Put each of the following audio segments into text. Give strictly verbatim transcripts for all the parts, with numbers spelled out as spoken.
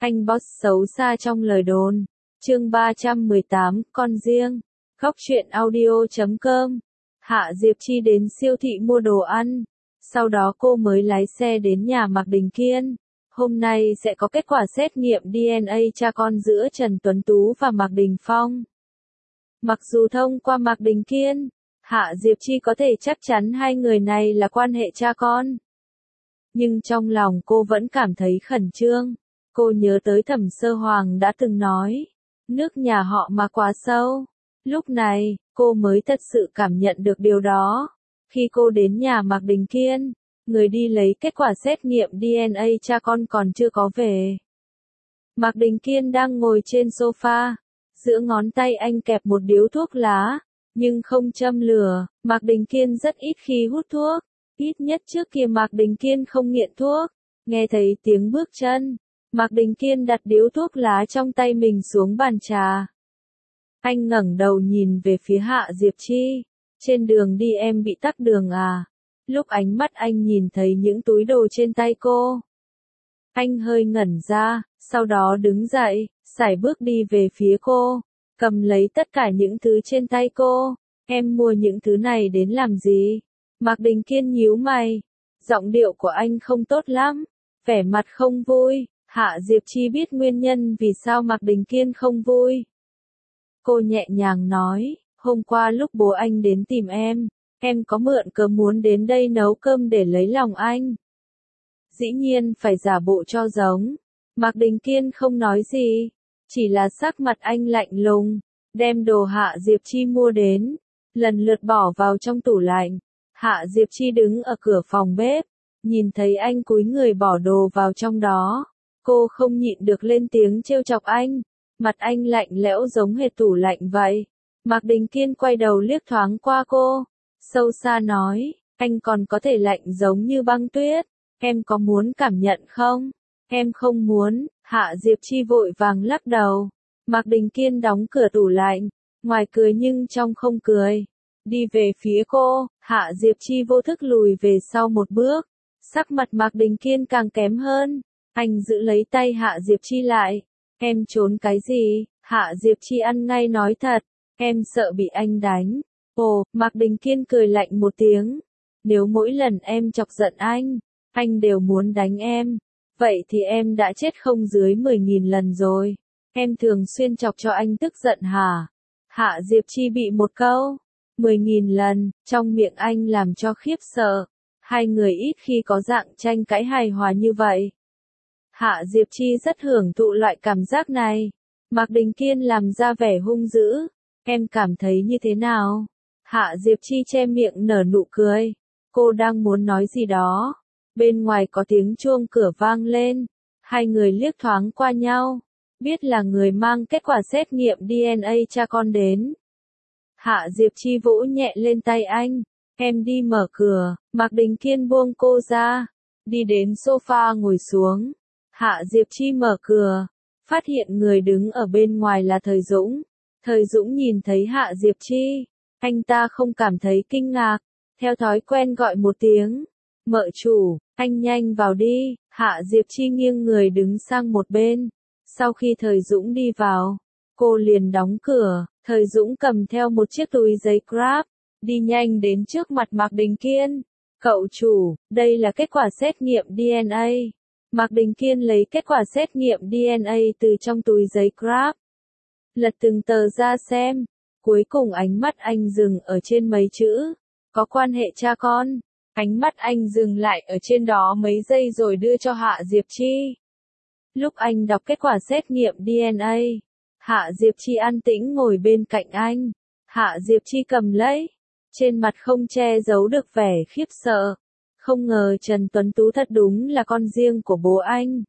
Anh boss xấu xa trong lời đồn. Chương ba trăm mười tám, con riêng. Góc truyện audio chấm com. Hạ Diệp Chi đến siêu thị mua đồ ăn. Sau đó cô mới lái xe đến nhà Mạc Đình Kiên. Hôm nay sẽ có kết quả xét nghiệm đê en a cha con giữa Trần Tuấn Tú và Mạc Đình Phong. Mặc dù thông qua Mạc Đình Kiên, Hạ Diệp Chi có thể chắc chắn hai người này là quan hệ cha con. Nhưng trong lòng cô vẫn cảm thấy khẩn trương. Cô nhớ tới Thẩm Sơ Hoàng đã từng nói, nước nhà họ mà quá sâu. Lúc này, cô mới thật sự cảm nhận được điều đó. Khi cô đến nhà Mạc Đình Kiên, người đi lấy kết quả xét nghiệm đê en a cha con còn chưa có về. Mạc Đình Kiên đang ngồi trên sofa, giữa ngón tay anh kẹp một điếu thuốc lá, nhưng không châm lửa. Mạc Đình Kiên rất ít khi hút thuốc, ít nhất trước kia Mạc Đình Kiên không nghiện thuốc. Nghe thấy tiếng bước chân, Mạc Đình Kiên đặt điếu thuốc lá trong tay mình xuống bàn trà. Anh ngẩng đầu nhìn về phía Hạ Diệp Chi. Trên đường đi em bị tắc đường à? Lúc ánh mắt anh nhìn thấy những túi đồ trên tay cô, anh hơi ngẩn ra, sau đó đứng dậy, sải bước đi về phía cô, cầm lấy tất cả những thứ trên tay cô. Em mua những thứ này đến làm gì? Mạc Đình Kiên nhíu mày. Giọng điệu của anh không tốt lắm, vẻ mặt không vui. Hạ Diệp Chi biết nguyên nhân vì sao Mạc Đình Kiên không vui. Cô nhẹ nhàng nói, hôm qua lúc bố anh đến tìm em, em có mượn cớ muốn đến đây nấu cơm để lấy lòng anh. Dĩ nhiên phải giả bộ cho giống. Mạc Đình Kiên không nói gì, chỉ là sắc mặt anh lạnh lùng, đem đồ Hạ Diệp Chi mua đến, lần lượt bỏ vào trong tủ lạnh. Hạ Diệp Chi đứng ở cửa phòng bếp, nhìn thấy anh cúi người bỏ đồ vào trong đó. Cô không nhịn được lên tiếng trêu chọc anh, mặt anh lạnh lẽo giống hệt tủ lạnh vậy. Mạc Đình Kiên quay đầu liếc thoáng qua cô, sâu xa nói, anh còn có thể lạnh giống như băng tuyết, em có muốn cảm nhận không? Em không muốn. Hạ Diệp Chi vội vàng lắc đầu. Mạc Đình Kiên đóng cửa tủ lạnh, ngoài cười nhưng trong không cười. Đi về phía cô, Hạ Diệp Chi vô thức lùi về sau một bước, sắc mặt Mạc Đình Kiên càng kém hơn. Anh giữ lấy tay Hạ Diệp Chi lại. Em trốn cái gì? Hạ Diệp Chi ăn ngay nói thật, em sợ bị anh đánh. Ồ, Mạc Đình Kiên cười lạnh một tiếng. Nếu mỗi lần em chọc giận anh, anh đều muốn đánh em, vậy thì em đã chết không dưới mười nghìn lần rồi. Em thường xuyên chọc cho anh tức giận hả? Hạ Diệp Chi bị một câu, mười nghìn lần, trong miệng anh làm cho khiếp sợ. Hai người ít khi có dạng tranh cãi hài hòa như vậy. Hạ Diệp Chi rất hưởng thụ loại cảm giác này. Mạc Đình Kiên làm ra vẻ hung dữ. Em cảm thấy như thế nào? Hạ Diệp Chi che miệng nở nụ cười. Cô đang muốn nói gì đó. Bên ngoài có tiếng chuông cửa vang lên. Hai người liếc thoáng qua nhau. Biết là người mang kết quả xét nghiệm đê en a cha con đến. Hạ Diệp Chi vỗ nhẹ lên tay anh. Em đi mở cửa. Mạc Đình Kiên buông cô ra, đi đến sofa ngồi xuống. Hạ Diệp Chi mở cửa, phát hiện người đứng ở bên ngoài là Thời Dũng. Thời Dũng nhìn thấy Hạ Diệp Chi, anh ta không cảm thấy kinh ngạc, theo thói quen gọi một tiếng, mợ chủ, anh nhanh vào đi. Hạ Diệp Chi nghiêng người đứng sang một bên. Sau khi Thời Dũng đi vào, cô liền đóng cửa. Thời Dũng cầm theo một chiếc túi giấy Grab, đi nhanh đến trước mặt Mạc Đình Kiên. Cậu chủ, đây là kết quả xét nghiệm đê en a. Mạc Đình Kiên lấy kết quả xét nghiệm đê en a từ trong túi giấy Grab, lật từng tờ ra xem. Cuối cùng ánh mắt anh dừng ở trên mấy chữ, có quan hệ cha con. Ánh mắt anh dừng lại ở trên đó mấy giây rồi đưa cho Hạ Diệp Chi. Lúc anh đọc kết quả xét nghiệm đê en a, Hạ Diệp Chi an tĩnh ngồi bên cạnh anh. Hạ Diệp Chi cầm lấy, trên mặt không che giấu được vẻ khiếp sợ. Không ngờ Trần Tuấn Tú thật đúng là con riêng của bố anh.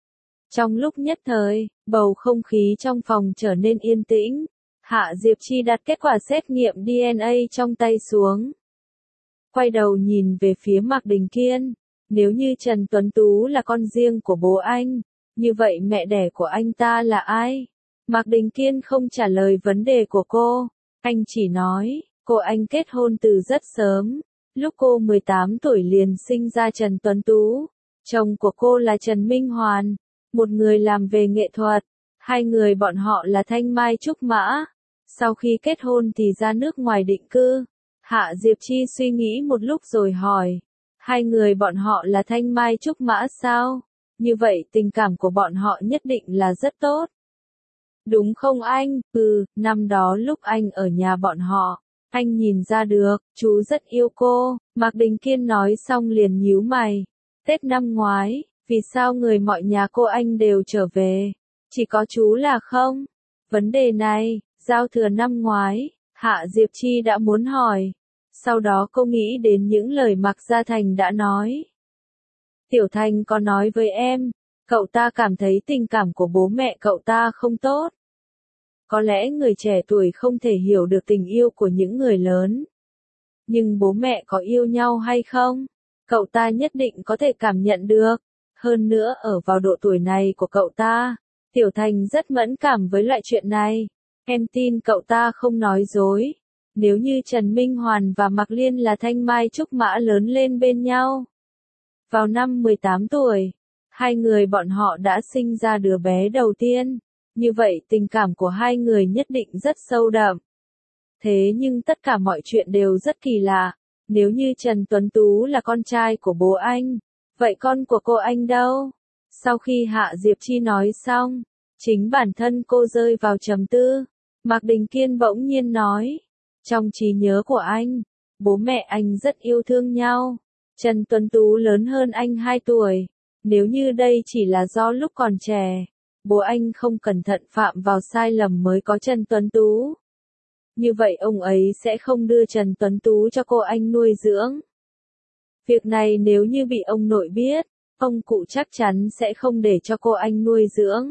Trong lúc nhất thời, bầu không khí trong phòng trở nên yên tĩnh. Hạ Diệp Chi đặt kết quả xét nghiệm đê en a trong tay xuống, quay đầu nhìn về phía Mạc Đình Kiên. Nếu như Trần Tuấn Tú là con riêng của bố anh, như vậy mẹ đẻ của anh ta là ai? Mạc Đình Kiên không trả lời vấn đề của cô. Anh chỉ nói, cô anh kết hôn từ rất sớm. Lúc cô mười tám tuổi liền sinh ra Trần Tuấn Tú. Chồng của cô là Trần Minh Hoàn. một người làm về nghệ thuật, hai người bọn họ là Thanh Mai Trúc Mã. Sau khi kết hôn thì ra nước ngoài định cư. Hạ Diệp Chi suy nghĩ một lúc rồi hỏi, hai người bọn họ là Thanh Mai Trúc Mã sao? Như vậy tình cảm của bọn họ nhất định là rất tốt. Đúng không anh? Ừ, năm đó lúc anh ở nhà bọn họ, anh nhìn ra được, chú rất yêu cô. Mạc Đình Kiên nói xong liền nhíu mày. Tết năm ngoái, vì sao người mọi nhà cô anh đều trở về? Chỉ có chú là không? Vấn đề này, giao thừa năm ngoái, Hạ Diệp Chi đã muốn hỏi. Sau đó cô nghĩ đến những lời Mạc Gia Thành đã nói. Tiểu Thành có nói với em, cậu ta cảm thấy tình cảm của bố mẹ cậu ta không tốt. Có lẽ người trẻ tuổi không thể hiểu được tình yêu của những người lớn. Nhưng bố mẹ có yêu nhau hay không? Cậu ta nhất định có thể cảm nhận được. Hơn nữa ở vào độ tuổi này của cậu ta, Tiểu Thành rất mẫn cảm với loại chuyện này. Em tin cậu ta không nói dối. Nếu như Trần Minh Hoàn và Mạc Liên là Thanh Mai Trúc Mã lớn lên bên nhau. Vào năm mười tám tuổi, hai người bọn họ đã sinh ra đứa bé đầu tiên. Như vậy tình cảm của hai người nhất định rất sâu đậm. Thế nhưng tất cả mọi chuyện đều rất kỳ lạ. Nếu như Trần Tuấn Tú là con trai của bố anh, vậy con của cô anh đâu? Sau khi Hạ Diệp Chi nói xong, chính bản thân cô rơi vào trầm tư. Mạc Đình Kiên bỗng nhiên nói, trong trí nhớ của anh, bố mẹ anh rất yêu thương nhau. Trần Tuấn Tú lớn hơn anh hai tuổi. Nếu như đây chỉ là do lúc còn trẻ, bố anh không cẩn thận phạm vào sai lầm mới có Trần Tuấn Tú. Như vậy ông ấy sẽ không đưa Trần Tuấn Tú cho cô anh nuôi dưỡng. Việc này nếu như bị ông nội biết, ông cụ chắc chắn sẽ không để cho cô anh nuôi dưỡng.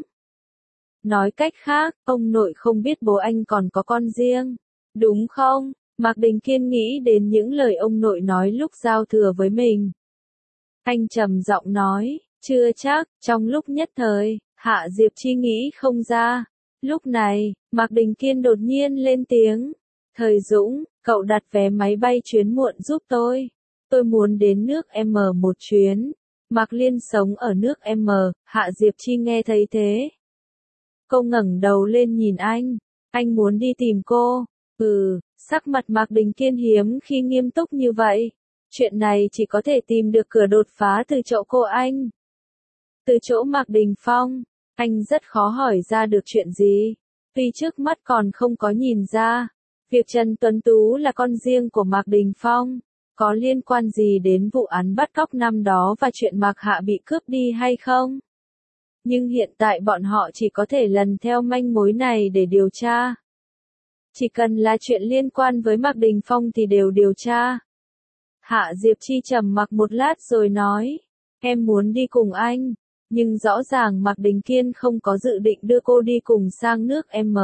Nói cách khác, ông nội không biết bố anh còn có con riêng. Đúng không? Mạc Đình Kiên nghĩ đến những lời ông nội nói lúc giao thừa với mình. Anh trầm giọng nói, chưa chắc, trong lúc nhất thời, Hạ Diệp Chi nghĩ không ra. Lúc này, Mạc Đình Kiên đột nhiên lên tiếng. Thời Dũng, cậu đặt vé máy bay chuyến muộn giúp tôi. Tôi muốn đến nước M một chuyến. Mạc Liên sống ở nước M, Hạ Diệp Chi nghe thấy thế. Cô ngẩng đầu lên nhìn anh. Anh muốn đi tìm cô. Ừ, sắc mặt Mạc Đình Kiên hiếm khi nghiêm túc như vậy. Chuyện này chỉ có thể tìm được cửa đột phá từ chỗ cô anh. Từ chỗ Mạc Đình Phong, anh rất khó hỏi ra được chuyện gì. Vì trước mắt còn không có nhìn ra. Việc Trần Tuấn Tú là con riêng của Mạc Đình Phong, có liên quan gì đến vụ án bắt cóc năm đó và chuyện Mạc Hạ bị cướp đi hay không? Nhưng hiện tại bọn họ chỉ có thể lần theo manh mối này để điều tra. Chỉ cần là chuyện liên quan với Mạc Đình Phong thì đều điều tra. Hạ Diệp Chi trầm mặc một lát rồi nói, em muốn đi cùng anh, nhưng rõ ràng Mạc Đình Kiên không có dự định đưa cô đi cùng sang nước M.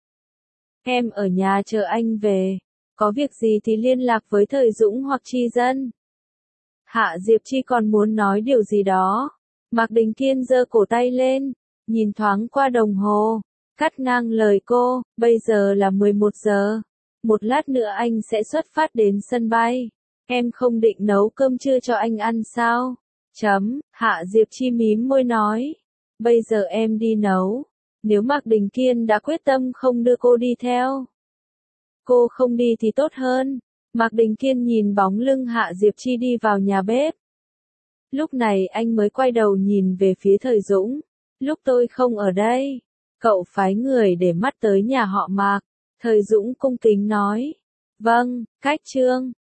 Em ở nhà chờ anh về, có việc gì thì liên lạc với Thời Dũng hoặc Chi Dân. Hạ Diệp Chi còn muốn nói điều gì đó. Mạc Đình Kiên giơ cổ tay lên, nhìn thoáng qua đồng hồ, cắt ngang lời cô, bây giờ là mười một giờ. Một lát nữa anh sẽ xuất phát đến sân bay. Em không định nấu cơm trưa cho anh ăn sao? Chấm, Hạ Diệp Chi mím môi nói. Bây giờ em đi nấu. Nếu Mạc Đình Kiên đã quyết tâm không đưa cô đi theo, cô không đi thì tốt hơn. Mạc Đình Kiên nhìn bóng lưng Hạ Diệp Chi đi vào nhà bếp. Lúc này anh mới quay đầu nhìn về phía Thời Dũng. Lúc tôi không ở đây, cậu phái người để mắt tới nhà họ Mạc. Thời Dũng cung kính nói. Vâng, Cách Trương.